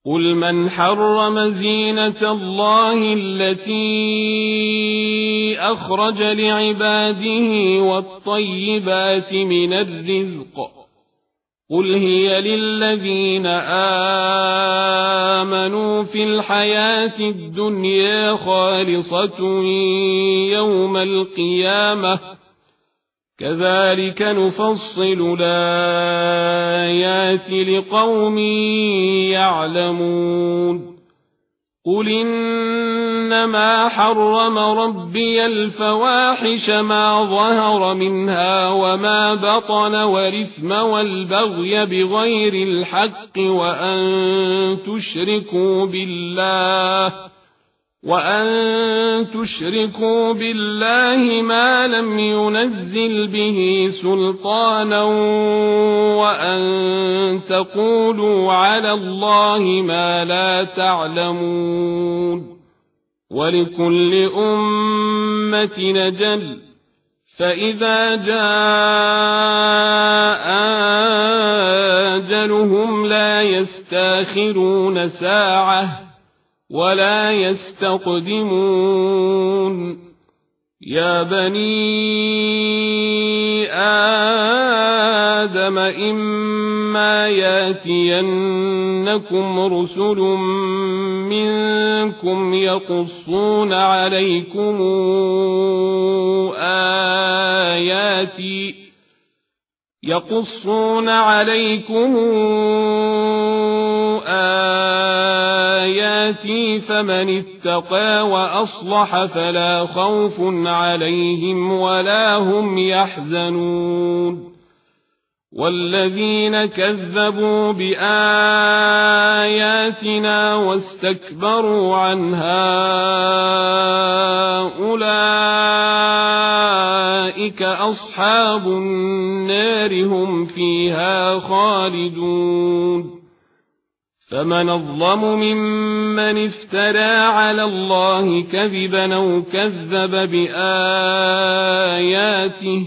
قل من حرم زينة الله التي أخرج لعباده والطيبات من الرزق قل هي للذين آمنوا في الحياة الدنيا خالصة يوم القيامة كذلك نفصل الآيات لقوم يعلمون قل إنما حرم ربي الفواحش ما ظهر منها وما بطن والإثم والبغي بغير الحق وأن تشركوا بالله ما لم ينزل به سلطانا وأن تقولوا على الله ما لا تعلمون ولكل أمة أجل فإذا جاء أجلهم لا يستأخرون ساعة ولا يستقدمون يا بني آدم إما ياتينكم رسل منكم يقصون عليكم آياتي فمن اتقى وأصلح فلا خوف عليهم ولا هم يحزنون والذين كذبوا بآياتنا واستكبروا عنها أولئك أصحاب النار هم فيها خالدون فمن أظلم ممن افترى على الله كذبا أو كذب بآياته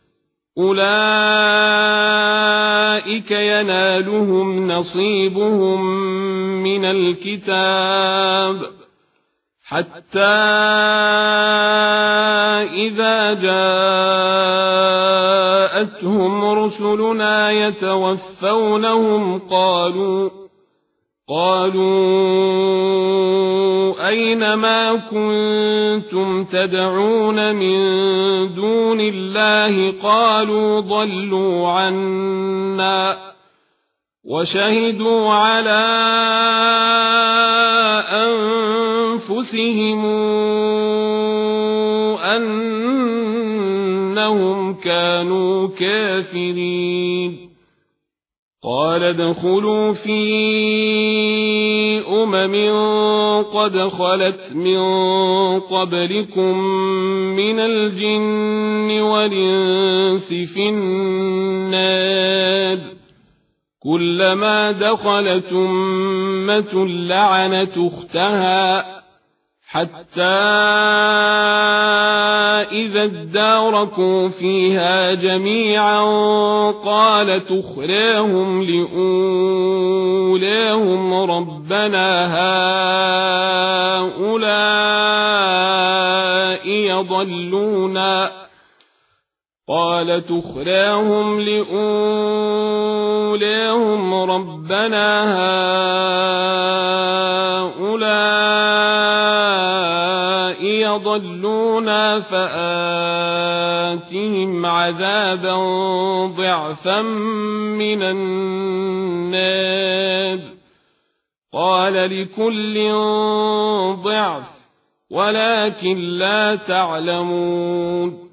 أولئك ينالهم نصيبهم من الكتاب حتى إذا جاءتهم رسلنا يتوفونهم قالوا أين ما كنتم تدعون من دون الله قالوا ضلوا عنا وشهدوا على أنفسهم أنهم كانوا كافرين قال ادخلوا في قد خلت من قبلكم من الجن والإنس في النار كلما دخلت أمة لعنت أختها حتى إذا اداركوا فيها جميعا قالت أخراهم لأولاهم ربنا هؤلاء يضلونا فآتهم عذابا ضعفا من النار قال لكل ضعف ولكن لا تعلمون